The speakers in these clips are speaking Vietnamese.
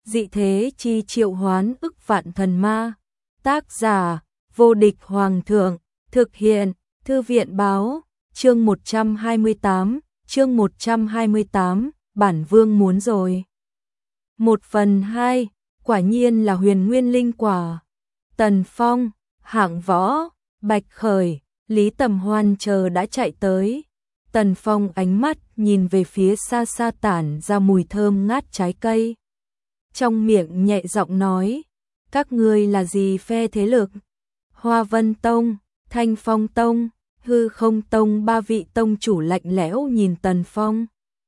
dị thế chi triệu hoán ức vạn thần ma. Tác giả, vô địch hoàng thượng, thực hiện, thư viện báo, chương 128, bản vương muốn rồi. 1/2, quả nhiên là huyền nguyên linh quả. Tần Phong, Hạng Võ, Bạch Khởi, Lý Tầm Hoan chờ đã chạy tới. Tần Phong ánh mắt nhìn về phía xa xa tản ra mùi thơm ngát trái cây. Trong miệng nhẹ giọng nói, các ngươi là gì phe thế lực? Hoa Vân Tông, Thanh Phong Tông, Hư Không Tông, ba vị tông chủ lạnh lẽo nhìn Tần Phong.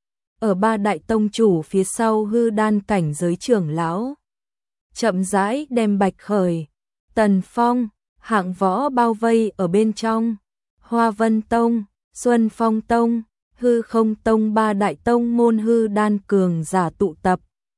Ở ba đại tông chủ phía sau hư đan cảnh giới trưởng lão. Chậm rãi đem Bạch Khởi, Tần Phong, Hạng Võ bao vây ở bên trong. Hoa Vân Tông, Xuân Phong Tông, Hư Không Tông, ba đại tông môn hư đan cường giả tụ tập.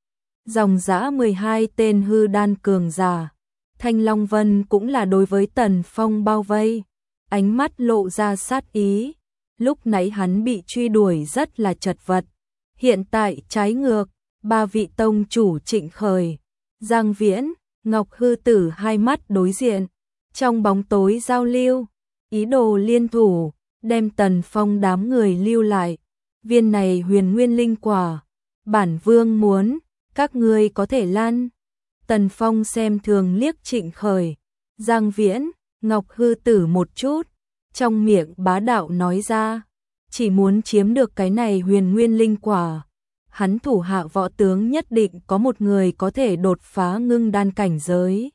Dòng dã 12 tên hư đan cường giả. Thanh Long Vân cũng là đối với Tần Phong bao vây, ánh mắt lộ ra sát ý. Lúc nãy hắn bị truy đuổi rất là chật vật, hiện tại trái ngược, ba vị tông chủ Trịnh Khởi, Giang Viễn, Ngọc Hư Tử hai mắt đối diện, trong bóng tối giao lưu, ý đồ liên thủ, đem Tần Phong đám người lưu lại. Viên này huyền nguyên linh quả, bản vương muốn, các ngươi có thể lan. Tần Phong xem thường liếc Trịnh Khởi, Giang Viễn, Ngọc Hư Tử một chút, trong miệng bá đạo nói ra, chỉ muốn chiếm được cái này huyền nguyên linh quả. Hắn thủ hạ võ tướng nhất định có một người có thể đột phá ngưng đan cảnh giới.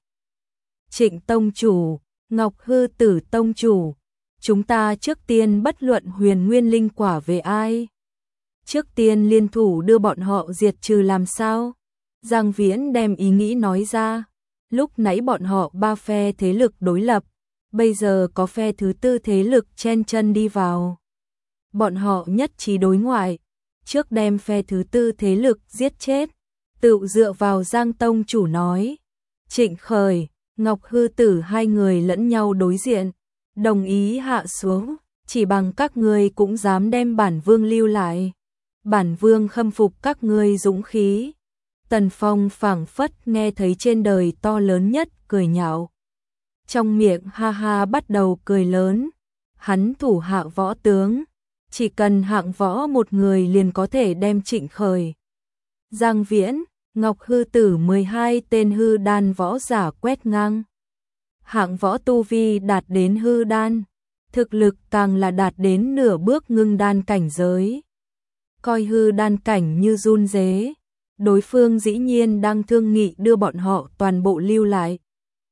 Trịnh tông chủ, Ngọc Hư Tử tông chủ, chúng ta trước tiên bất luận huyền nguyên linh quả về ai. Trước tiên liên thủ đưa bọn họ diệt trừ làm sao? Giang Viễn đem ý nghĩ nói ra. Lúc nãy bọn họ ba phe thế lực đối lập, bây giờ có phe thứ tư thế lực chen chân đi vào. Bọn họ nhất trí đối ngoại, trước đem phe thứ tư thế lực giết chết, tự dựa vào Giang tông chủ nói. Trịnh Khởi, Ngọc Hư Tử hai người lẫn nhau đối diện, đồng ý hạ xuống, chỉ bằng các ngươi cũng dám đem bản vương lưu lại. Bản vương khâm phục các ngươi dũng khí. Tần Phong phảng phất nghe thấy trên đời to lớn nhất cười nhạo. Trong miệng ha ha bắt đầu cười lớn. Hắn thủ hạ võ tướng, chỉ cần Hạng Võ một người liền có thể đem Trịnh Khởi, Giang Viễn, Ngọc Hư Tử 12 tên hư đan võ giả quét ngang. Hạng Võ tu vi đạt đến hư đan, thực lực càng là đạt đến nửa bước ngưng đan cảnh giới. Coi hư đan cảnh như run rế, đối phương dĩ nhiên đang thương nghị đưa bọn họ toàn bộ lưu lại.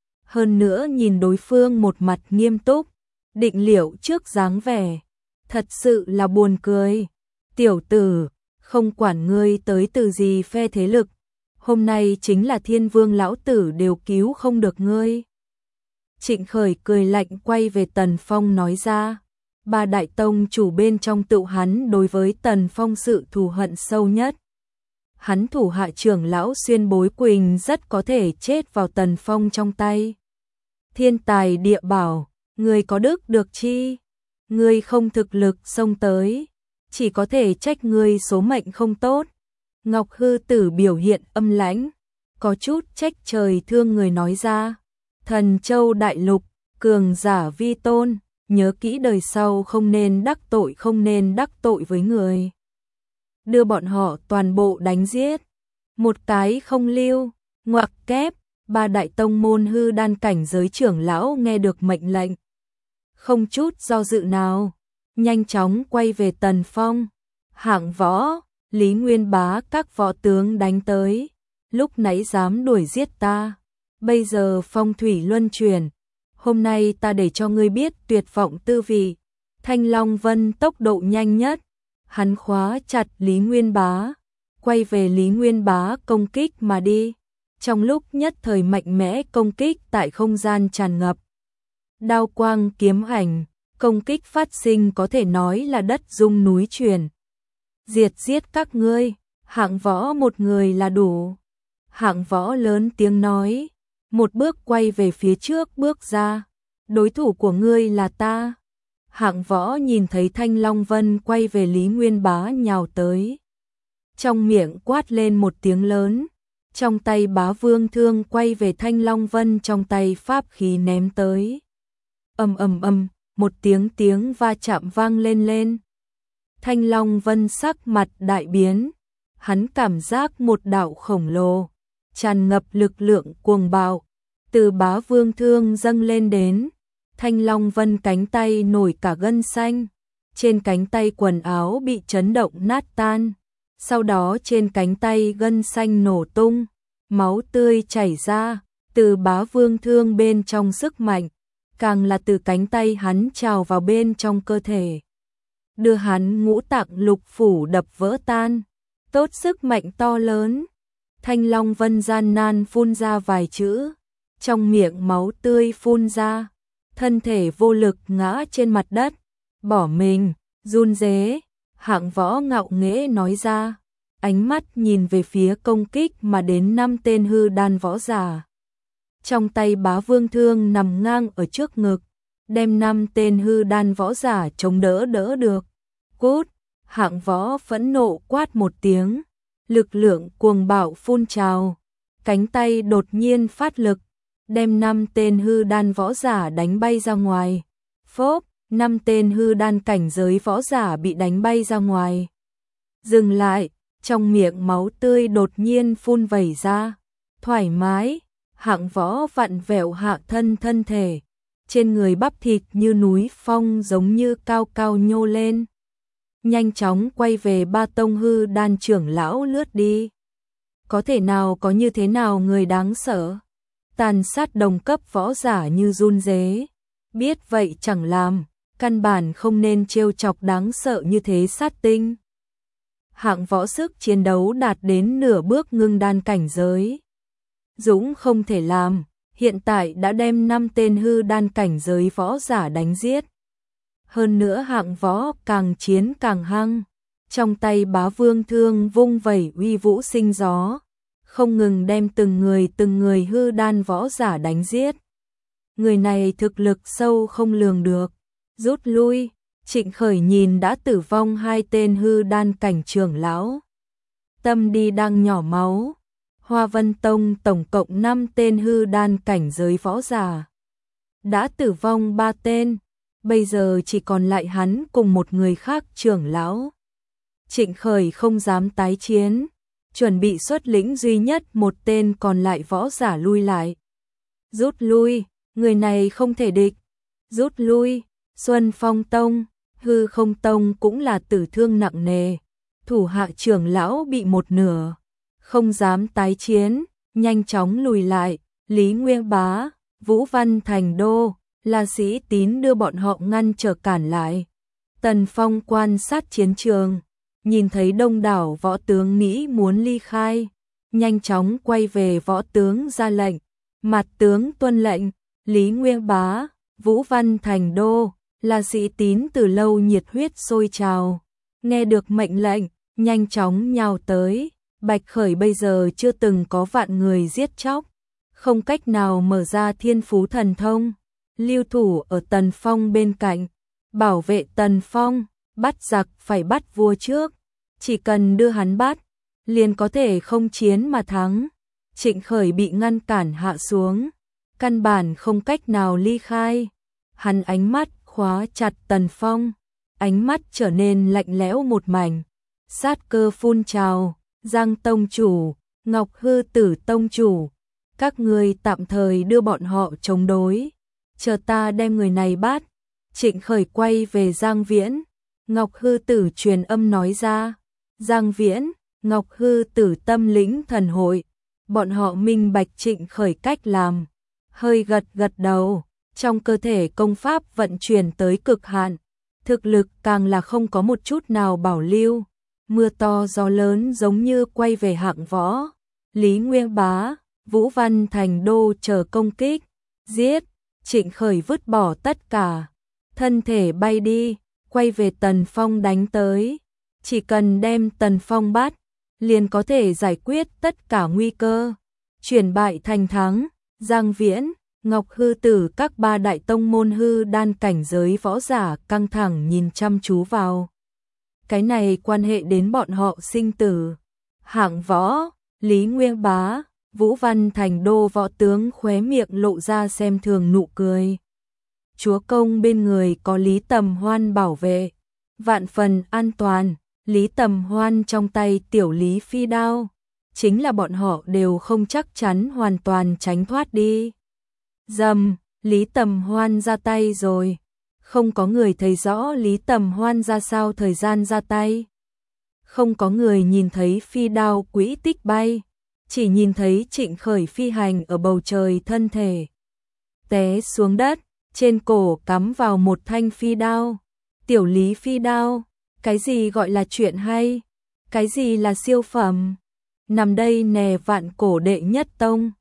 Hơn nữa nhìn đối phương một mặt nghiêm túc, định liệu trước dáng vẻ, thật sự là buồn cười. Tiểu tử, không quản ngươi tới từ gì phe thế lực, hôm nay chính là Thiên Vương lão tử đều cứu không được ngươi. Trịnh Khởi cười lạnh quay về Tần Phong nói ra. Ba đại tông chủ bên trong tự hắn đối với Tần Phong sự thù hận sâu nhất. Hắn thủ hạ trưởng lão Xuyên Bối Quỳnh rất có thể chết vào Tần Phong trong tay. Thiên tài địa bảo, người có đức được chi? Ngươi không thực lực xông tới, chỉ có thể trách ngươi số mệnh không tốt. Ngọc Hư Tử biểu hiện âm lãnh, có chút trách trời thương người nói ra. Thần Châu đại lục, cường giả vi tôn, nhớ kỹ đời sau không nên đắc tội với người. Đưa bọn họ toàn bộ đánh giết, một cái không lưu, ngoặc kép. Ba đại tông môn hư đan cảnh giới trưởng lão nghe được mệnh lệnh, không chút do dự nào, nhanh chóng quay về Tần Phong. Hạng Võ, Lý Nguyên Bá các võ tướng đánh tới, lúc nãy dám đuổi giết ta, bây giờ phong thủy luân chuyển, hôm nay ta để cho ngươi biết tuyệt vọng tư vị. Thanh Long Vân tốc độ nhanh nhất, hắn khóa chặt Lý Nguyên Bá, quay về Lý Nguyên Bá công kích mà đi. Trong lúc nhất thời mạnh mẽ công kích tại không gian tràn ngập. Đao quang kiếm ảnh, công kích phát sinh có thể nói là đất rung núi chuyển. Giết các ngươi, Hạng Võ một người là đủ. Hạng Võ lớn tiếng nói, một bước quay về phía trước bước ra. Đối thủ của ngươi là ta. Hạng Võ nhìn thấy Thanh Long Vân quay về Lý Nguyên Bá nhào tới. Trong miệng quát lên một tiếng lớn. Trong tay Bá Vương Thương quay về Thanh Long Vân trong tay pháp khí ném tới. Ầm ầm ầm, một tiếng va chạm vang lên. Thanh Long Vân sắc mặt đại biến, hắn cảm giác một đạo khổng lồ, tràn ngập lực lượng cuồng bạo, từ Bá Vương Thương dâng lên đến. Thanh Long Vân cánh tay nổi cả gân xanh, trên cánh tay quần áo bị chấn động nát tan, sau đó trên cánh tay gân xanh nổ tung, máu tươi chảy ra, từ Bá Vương Thương bên trong sức mạnh, càng là từ cánh tay hắn trào vào bên trong cơ thể, đưa hắn ngũ tạng lục phủ đập vỡ tan. Tốt sức mạnh to lớn. Thanh Long Vân gian nan phun ra vài chữ, trong miệng máu tươi phun ra, thân thể vô lực ngã trên mặt đất, bỏ mình, run rế. Hạng Võ ngạo nghễ nói ra, ánh mắt nhìn về phía công kích mà đến 5 tên hư đan võ giả. Trong tay Bá Vương Thương nằm ngang ở trước ngực, đem 5 tên hư đan võ giả chống đỡ được. Cút! Hạng Võ phẫn nộ quát một tiếng, lực lượng cuồng bạo phun trào, cánh tay đột nhiên phát lực, đem 5 tên hư đan võ giả đánh bay ra ngoài. Phốp! 5 tên hư đan cảnh giới võ giả bị đánh bay ra ngoài. Dừng lại, trong miệng máu tươi đột nhiên phun vẩy ra. Thoải mái, Hạng Võ vặn vẹo hạ thân thể, trên người bắp thịt như núi phong giống như cao cao nhô lên. Nhanh chóng quay về Ba Tông hư đan trưởng lão lướt đi. Có thể nào có như thế nào người đáng sợ, tàn sát đồng cấp võ giả như run rế. Biết vậy chẳng làm, căn bản không nên trêu chọc đáng sợ như thế sát tinh. Hạng Võ sức chiến đấu đạt đến nửa bước ngưng đan cảnh giới. Dũng không thể làm, hiện tại đã đem 5 tên hư đan cảnh giới võ giả đánh giết. Hơn nữa Hạng Võ càng chiến càng hăng, trong tay Bá Vương Thương vung vẩy uy vũ sinh gió, không ngừng đem từng người hư đan võ giả đánh giết. Người này thực lực sâu không lường được. Rút lui, Trịnh Khởi nhìn đã tử vong 2 tên hư đan cảnh trưởng lão, tâm đi đang nhỏ máu. Hoa Vân Tông tổng cộng 5 tên hư đan cảnh giới võ giả, đã tử vong 3 tên, bây giờ chỉ còn lại hắn cùng một người khác trưởng lão. Trịnh Khởi không dám tái chiến, chuẩn bị xuất lĩnh duy nhất một tên còn lại võ giả lui lại. Rút lui, người này không thể địch. Rút lui, Xuân Phong Tông, Hư Không Tông cũng là tử thương nặng nề, thủ hạ trưởng lão bị một nửa, không dám tái chiến, nhanh chóng lùi lại. Lý Nguyên Bá, Vũ Văn Thành Đô, La Sĩ Tín đưa bọn họ ngăn trở cản lại. Tần Phong quan sát chiến trường, nhìn thấy đông đảo võ tướng nghĩ muốn ly khai, nhanh chóng quay về võ tướng ra lệnh. Mặt tướng tuân lệnh. Lý Nguyên Bá, Vũ Văn Thành Đô, La Sĩ Tín từ lâu nhiệt huyết sôi trào, nghe được mệnh lệnh, nhanh chóng nhào tới. Bạch Khởi bây giờ chưa từng có vạn người giết chóc, không cách nào mở ra thiên phú thần thông, lưu thủ ở Tần Phong bên cạnh, bảo vệ Tần Phong. Bắt giặc phải bắt vua trước, chỉ cần đưa hắn bắt, liền có thể không chiến mà thắng. Trịnh Khởi bị ngăn cản hạ xuống, căn bản không cách nào ly khai. Hắn ánh mắt khóa chặt Tần Phong, ánh mắt trở nên lạnh lẽo một mảnh, sát cơ phun trào. Giang Tông chủ, Ngọc Hư Tử Tông chủ, các ngươi tạm thời đưa bọn họ chống đối, chờ ta đem người này bắt. Trịnh Khởi quay về Giang Viễn, Ngọc Hư Tử truyền âm nói ra. Giang Viễn, Ngọc Hư Tử tâm lĩnh thần hội, bọn họ minh bạch Trịnh Khởi cách làm, hơi gật đầu, trong cơ thể công pháp vận chuyển tới cực hạn, thực lực càng là không có một chút nào bảo lưu. Mưa to gió lớn giống như quay về Hạng Võ. Lý Nguyên Bá, Vũ Văn Thành Đô chờ công kích, giết. Trịnh Khởi vứt bỏ tất cả, thân thể bay đi, quay về Tần Phong đánh tới. Chỉ cần đem Tần Phong bắt, liền có thể giải quyết tất cả nguy cơ, chuyển bại thành thắng. Giang Viễn, Ngọc Hư Tử các 3 đại tông môn hư đan cảnh giới võ giả căng thẳng nhìn chăm chú vào. Cái này quan hệ đến bọn họ sinh tử. Hạng Võ, Lý Nguyên Bá, Vũ Văn Thành đô võ tướng khóe miệng lộ ra xem thường nụ cười. Chúa công bên người có Lý Tầm Hoan bảo vệ, vạn phần an toàn. Lý Tầm Hoan trong tay tiểu Lý phi đao, chính là bọn họ đều không chắc chắn hoàn toàn tránh thoát đi. Dầm, Lý Tầm Hoan ra tay rồi. Không có người thấy rõ Lý Tầm Hoan ra sao thời gian ra tay. Không có người nhìn thấy phi đao quỹ tích bay, chỉ nhìn thấy Trịnh Khởi phi hành ở bầu trời, thân thể té xuống đất, trên cổ cắm vào một thanh phi đao. Tiểu Lý phi đao, cái gì gọi là chuyện hay? Cái gì là siêu phẩm? Nằm đây nè, vạn cổ đệ nhất tông.